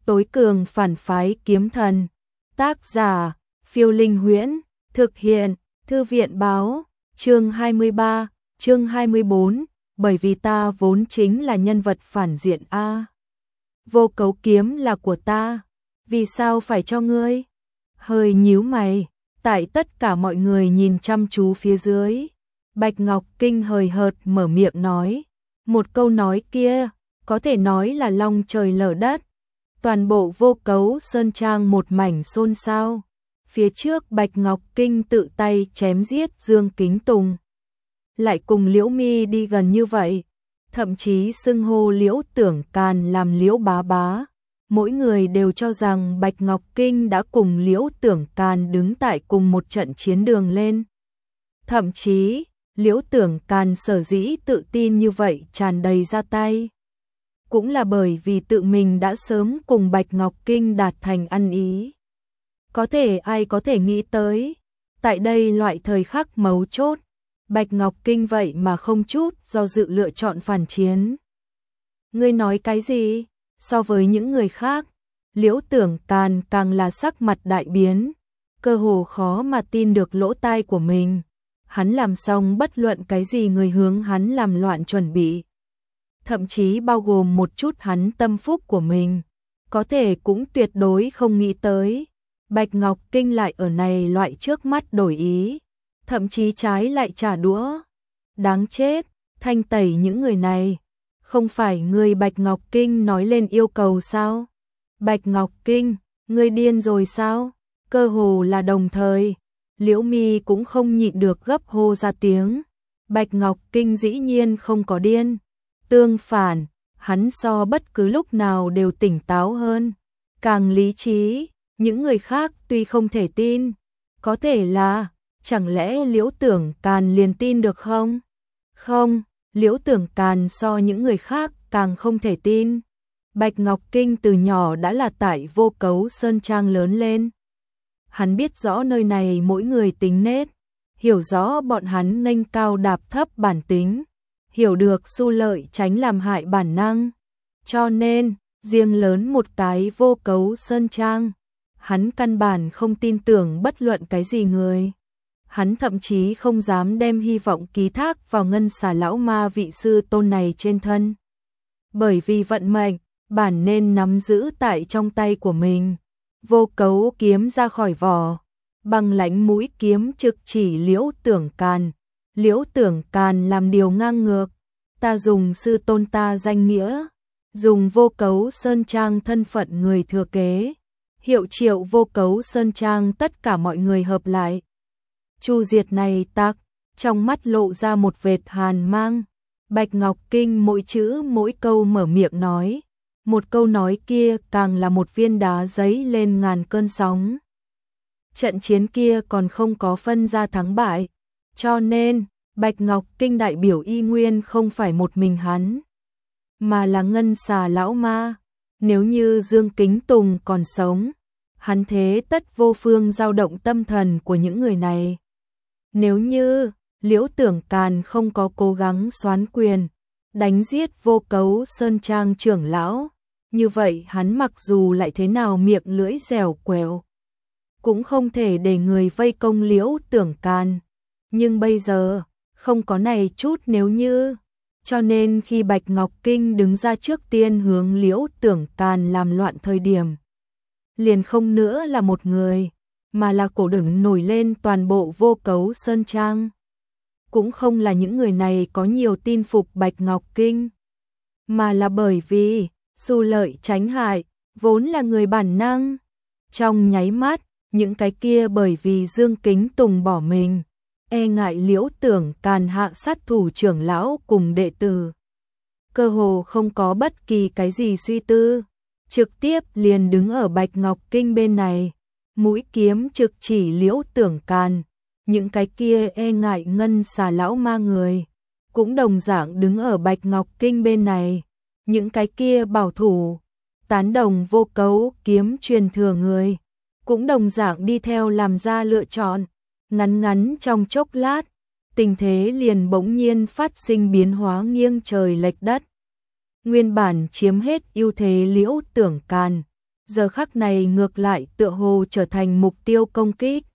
Tối cường phản phái kiếm thần. Tác giả, Phiêu Linh Huyễn. Thực hiện, Thư viện báo. Chương 23, chương 24. Bởi vì ta vốn chính là nhân vật phản diện a. Vô cấu kiếm là của ta, vì sao phải cho ngươi? Hơi nhíu mày, tại tất cả mọi người nhìn chăm chú phía dưới, Bạch Ngọc Kinh hời hợt mở miệng nói, một câu nói kia, có thể nói là long trời lở đất. Toàn bộ Vô Cấu Sơn Trang một mảnh xôn xao. Phía trước Bạch Ngọc Kinh tự tay chém giết Dương Kính Tùng, lại cùng Liễu Mi đi gần như vậy, thậm chí xưng hô Liễu Tưởng Càn làm Liễu bá bá. Mỗi người đều cho rằng Bạch Ngọc Kinh đã cùng Liễu Tưởng Càn đứng tại cùng một trận chiến đường lên. Thậm chí, Liễu Tưởng Càn sở dĩ tự tin như vậy tràn đầy ra tay, cũng là bởi vì tự mình đã sớm cùng Bạch Ngọc Kinh đạt thành ăn ý. Có thể ai có thể nghĩ tới, tại đây loại thời khắc mấu chốt, Bạch Ngọc Kinh vậy mà không chút do dự lựa chọn phản chiến. Ngươi nói cái gì? So với những người khác, Liễu Tưởng Càn càng là sắc mặt đại biến, cơ hồ khó mà tin được lỗ tai của mình. Hắn làm xong bất luận cái gì người hướng hắn làm loạn chuẩn bị, thậm chí bao gồm một chút hắn tâm phúc của mình, có thể cũng tuyệt đối không nghĩ tới. Bạch Ngọc Kinh lại ở này loại trước mắt đổi ý, thậm chí trái lại trả đũa. Đáng chết, thanh tẩy những người này. Không phải người Bạch Ngọc Kinh nói lên yêu cầu sao? Bạch Ngọc Kinh, ngươi điên rồi sao? Cơ hồ là đồng thời, Liễu Mi cũng không nhịn được gấp hô ra tiếng. Bạch Ngọc Kinh dĩ nhiên không có điên. Tương phản, hắn so bất cứ lúc nào đều tỉnh táo hơn, càng lý trí. Những người khác tuy không thể tin, có thể là, chẳng lẽ Liễu Tưởng Càn liền tin được không? Không, Liễu Tưởng Càn so những người khác càng không thể tin. Bạch Ngọc Kinh từ nhỏ đã là tại Vô Cấu Sơn Trang lớn lên. Hắn biết rõ nơi này mỗi người tính nết, hiểu rõ bọn hắn nghênh cao đạp thấp bản tính, hiểu được xu lợi tránh làm hại bản năng. Cho nên, riêng lớn một cái Vô Cấu Sơn Trang, hắn căn bản không tin tưởng bất luận cái gì người. Hắn thậm chí không dám đem hy vọng ký thác vào Ngân Xà lão ma vị sư tôn này trên thân. Bởi vì vận mệnh, bản nên nắm giữ tại trong tay của mình. Vô Cấu kiếm ra khỏi vỏ, băng lãnh mũi kiếm trực chỉ Liễu Tưởng Càn. Liễu Tưởng Càn làm điều ngang ngược, ta dùng sư tôn ta danh nghĩa, dùng Vô Cấu Sơn Trang thân phận người thừa kế, hiệu triệu Vô Cấu Sơn Trang tất cả mọi người hợp lại. Chu diệt này tặc, trong mắt lộ ra một vệt hàn mang. Bạch Ngọc Kinh mỗi chữ mỗi câu mở miệng nói, một câu nói kia càng là một viên đá giấy lên ngàn cơn sóng. Trận chiến kia còn không có phân ra thắng bại, cho nên Bạch Ngọc Kinh đại biểu y nguyên không phải một mình hắn, mà là Ngân Xà lão ma. Nếu như Dương Kính Tùng còn sống, hắn thế tất vô phương dao động tâm thần của những người này. Nếu như Liễu Tưởng Càn không có cố gắng soán quyền, đánh giết Vô Cấu Sơn Trang trưởng lão, như vậy hắn mặc dù lại thế nào miệng lưỡi dẻo quẹo, cũng không thể để người vây công Liễu Tưởng Càn. Nhưng bây giờ, không có này chút nếu như. Cho nên khi Bạch Ngọc Kinh đứng ra trước tiên hướng Liễu Tưởng Càn làm loạn thời điểm, liền không nữa là một người, mà là cổ đỉnh nổi lên toàn bộ Vô Cấu Sơn Trang. Cũng không là những người này có nhiều tin phục Bạch Ngọc Kinh, mà là bởi vì xu lợi tránh hại, vốn là người bản năng. Trong nháy mắt, những cái kia bởi vì Dương Kính Tùng bỏ mình, e ngại Liễu Tưởng Càn hạ sát thủ trưởng lão cùng đệ tử, cơ hồ không có bất kỳ cái gì suy tư, trực tiếp liền đứng ở Bạch Ngọc Kinh bên này, mũi kiếm trực chỉ Liễu Tưởng Càn. Những cái kia e ngại Ngân Xà lão ma người, cũng đồng dạng đứng ở Bạch Ngọc Kinh bên này. Những cái kia bảo thủ, tán đồng Vô Cấu kiếm truyền thừa người, cũng đồng dạng đi theo làm ra lựa chọn. Ngắn ngắn trong chốc lát, tình thế liền bỗng nhiên phát sinh biến hóa nghiêng trời lệch đất. Nguyên bản chiếm hết ưu thế Liễu Tưởng Càn, giờ khắc này ngược lại tựa hồ trở thành mục tiêu công kích.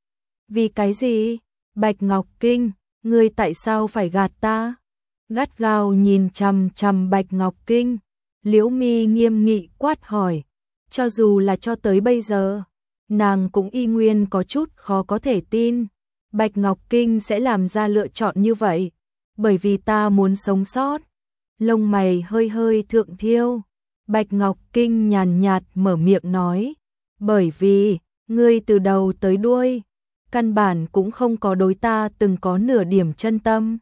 Vì cái gì? Bạch Ngọc Kinh, ngươi tại sao phải gạt ta? Gắt gao nhìn chằm chằm Bạch Ngọc Kinh, Liễu Mi nghiêm nghị quát hỏi, cho dù là cho tới bây giờ, nàng cũng y nguyên có chút khó có thể tin, Bạch Ngọc Kinh sẽ làm ra lựa chọn như vậy, bởi vì ta muốn sống sót. Lông mày hơi hơi thượng thiêu, Bạch Ngọc Kinh nhàn nhạt mở miệng nói, bởi vì, ngươi từ đầu tới đuôi, căn bản cũng không có đối ta từng có nửa điểm chân tâm.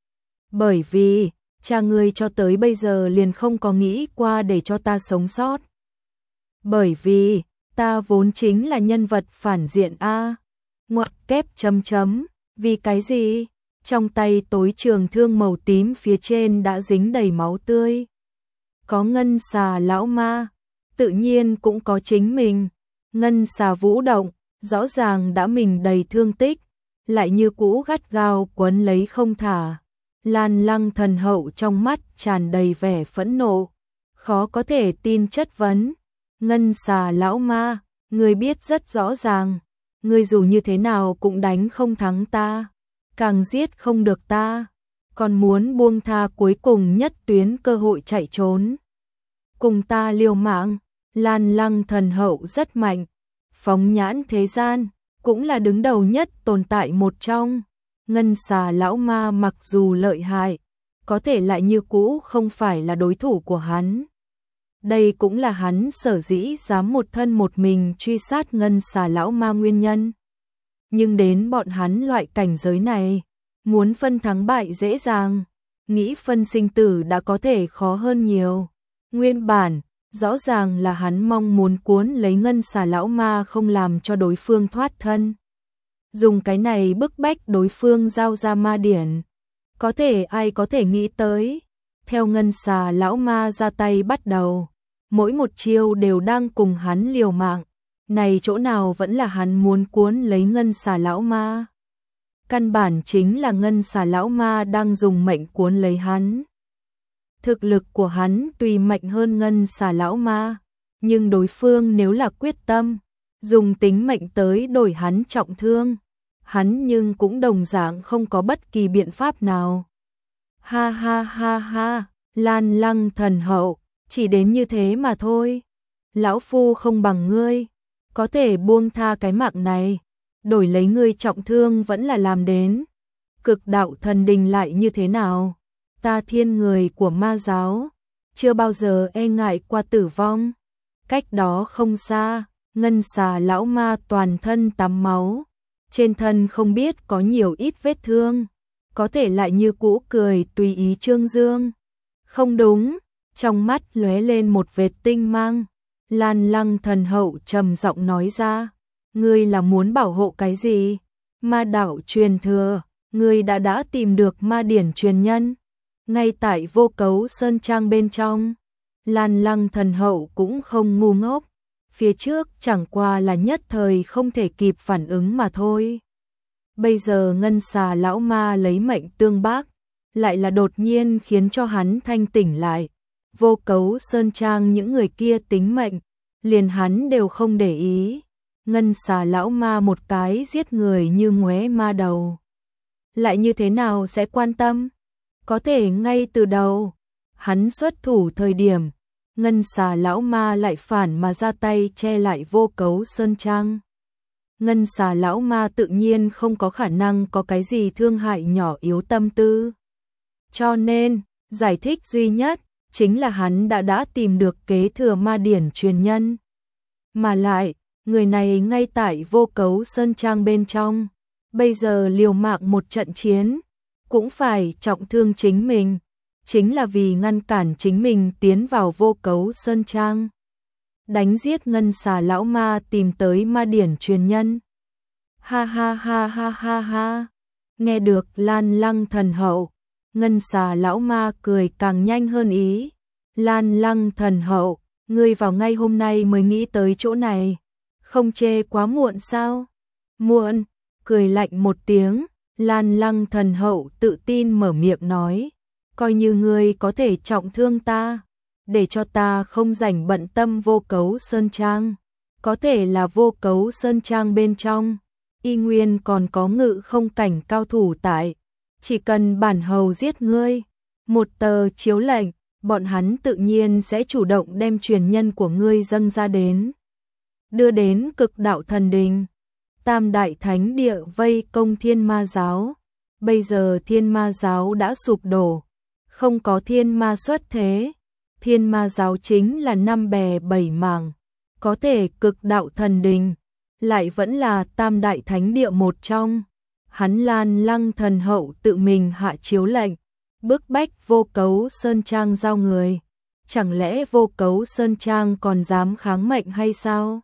Bởi vì, cha ngươi cho tới bây giờ liền không có nghĩ qua để cho ta sống sót. Bởi vì, ta vốn chính là nhân vật phản diện a. Ngoặc kép chấm chấm, vì cái gì? Trong tay tối trường thương màu tím phía trên đã dính đầy máu tươi. Có ngân xà lão ma, tự nhiên cũng có chính mình. Ngân xà vũ động, rõ ràng đã mình đầy thương tích, lại như cũ gắt gao quấn lấy không thả. Lan Lăng Thần Hậu trong mắt tràn đầy vẻ phẫn nộ, khó có thể tin chất vấn. Ngân xà lão ma, ngươi biết rất rõ ràng, ngươi dù như thế nào cũng đánh không thắng ta, càng giết không được ta, còn muốn buông tha cuối cùng nhất tuyến cơ hội chạy trốn. Cùng ta liều mạng, Lan Lăng Thần Hậu rất mạnh, phóng nhãn thế gian, cũng là đứng đầu nhất tồn tại một trong. Ngân xà lão ma mặc dù lợi hại, có thể lại như cũ không phải là đối thủ của hắn. Đây cũng là hắn sở dĩ dám một thân một mình truy sát ngân xà lão ma nguyên nhân. Nhưng đến bọn hắn loại cảnh giới này, muốn phân thắng bại dễ dàng, nghĩ phân sinh tử đã có thể khó hơn nhiều. Nguyên bản, rõ ràng là hắn mong muốn cuốn lấy ngân xà lão ma không làm cho đối phương thoát thân. Dùng cái này bức bách đối phương giao ra ma điển. Có thể ai có thể nghĩ tới, theo ngân xà lão ma ra tay bắt đầu, mỗi một chiêu đều đang cùng hắn liều mạng, này chỗ nào vẫn là hắn muốn cuốn lấy ngân xà lão ma. Căn bản chính là ngân xà lão ma đang dùng mệnh cuốn lấy hắn. Thực lực của hắn tuy mạnh hơn ngân xà lão ma, nhưng đối phương nếu là quyết tâm, dùng tính mệnh tới đổi hắn trọng thương, hắn nhưng cũng đồng dạng không có bất kỳ biện pháp nào. Ha ha ha ha, Lan Lăng Thần Hậu, chỉ đến như thế mà thôi. Lão phu không bằng ngươi, có thể buông tha cái mạng này, đổi lấy ngươi trọng thương vẫn là làm đến. Cực đạo thần đình lại như thế nào? Ta thiên người của ma giáo, chưa bao giờ e ngại qua tử vong. Cách đó không xa, ngân xà lão ma toàn thân tắm máu, trên thân không biết có nhiều ít vết thương, có thể lại như cũ cười tùy ý trương dương. Không đúng, trong mắt lóe lên một vệt tinh mang, Lan Lăng Thần Hậu trầm giọng nói ra, ngươi là muốn bảo hộ cái gì? Ma đạo truyền thừa, ngươi đã tìm được ma điển truyền nhân, ngay tại Vô Cấu Sơn Trang bên trong. Lan Lăng Thần Hậu cũng không ngu ngốc, phía trước chẳng qua là nhất thời không thể kịp phản ứng mà thôi. Bây giờ ngân xà lão ma lấy mệnh tương bác, lại là đột nhiên khiến cho hắn thanh tỉnh lại. Vô Cấu Sơn Trang những người kia tính mệnh, liền hắn đều không để ý. Ngân xà lão ma một cái giết người như ngoé ma đầu, lại như thế nào sẽ quan tâm? Có thể ngay từ đầu, hắn xuất thủ thời điểm, ngân xà lão ma lại phản mà ra tay che lại Vô Cấu Sơn Trang. Ngân xà lão ma tự nhiên không có khả năng có cái gì thương hại nhỏ yếu tâm tư. Cho nên, giải thích duy nhất, chính là hắn đã tìm được kế thừa ma điển truyền nhân. Mà lại, người này ngay tại Vô Cấu Sơn Trang bên trong, bây giờ liều mạng một trận chiến, cũng phải trọng thương chính mình, chính là vì ngăn cản chính mình tiến vào Vô Cấu Sơn Trang. Đánh giết ngân xà lão ma tìm tới ma điển truyền nhân. Ha ha ha ha ha ha. Nghe được Lan Lăng Thần Hậu, ngân xà lão ma cười càng nhanh hơn ý. Lan Lăng Thần Hậu, ngươi vào ngay hôm nay mới nghĩ tới chỗ này, không chê quá muộn sao? Muộn, cười lạnh một tiếng, Lan Lăng Thần Hậu tự tin mở miệng nói, coi như ngươi có thể trọng thương ta, để cho ta không rảnh bận tâm Vô Cấu Sơn Trang. Có thể là Vô Cấu Sơn Trang bên trong, y nguyên còn có ngự không cảnh cao thủ tại, chỉ cần bản hầu giết ngươi, một tờ chiếu lệnh, bọn hắn tự nhiên sẽ chủ động đem truyền nhân của ngươi dâng ra đến, đưa đến Cực Đạo Thần Đình. Tam đại thánh địa vây công Thiên Ma giáo, bây giờ Thiên Ma giáo đã sụp đổ, không có thiên ma xuất thế, Thiên Ma giáo chính là năm bè bảy mảng, có thể Cực Đạo Thần Đình lại vẫn là tam đại thánh địa một trong. Hắn Lan Lăng thần hậu tự mình hạ chiếu lệnh, bức bách Vô Cấu Sơn Trang giao người. Chẳng lẽ Vô Cấu Sơn Trang còn dám kháng mệnh hay sao?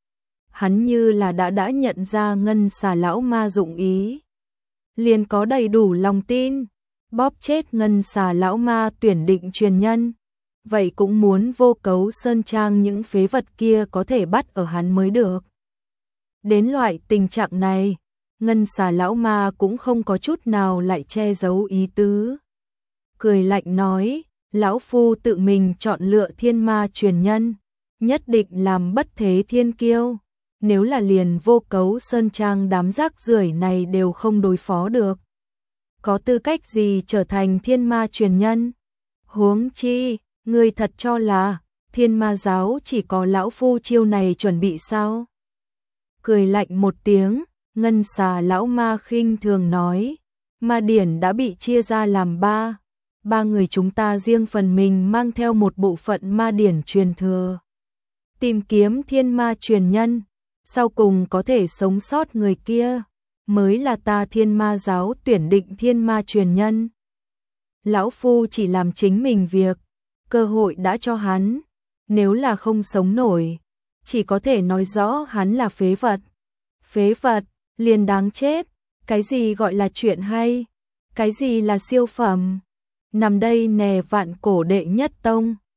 Hắn như là đã nhận ra Ngân Xà lão ma dụng ý, liền có đầy đủ lòng tin, bóp chết Ngân Xà lão ma tuyển định truyền nhân. Vậy cũng muốn Vô Cấu Sơn Trang những phế vật kia có thể bắt ở hắn mới được. Đến loại tình trạng này, Ngân Xà lão ma cũng không có chút nào lại che giấu ý tứ. Cười lạnh nói, lão phu tự mình chọn lựa thiên ma truyền nhân, nhất định làm bất thế thiên kiêu. Nếu là liền Vô Cấu Sơn Trang đám rác rưởi này đều không đối phó được, có tư cách gì trở thành thiên ma truyền nhân? Huống chi, ngươi thật cho là Thiên Ma giáo chỉ có lão phu chiêu này chuẩn bị sao? Cười lạnh một tiếng, Ngân Xà lão ma khinh thường nói, ma điển đã bị chia ra làm ba người chúng ta riêng phần mình mang theo một bộ phận ma điển truyền thừa, tìm kiếm thiên ma truyền nhân, sau cùng có thể sống sót người kia, mới là ta Thiên Ma giáo tuyển định thiên ma truyền nhân. Lão phu chỉ làm chính mình việc, cơ hội đã cho hắn, nếu là không sống nổi, chỉ có thể nói rõ hắn là phế vật. Phế vật, liền đáng chết, cái gì gọi là chuyện hay, cái gì là siêu phẩm. Nằm đây nè Vạn Cổ đệ nhất tông.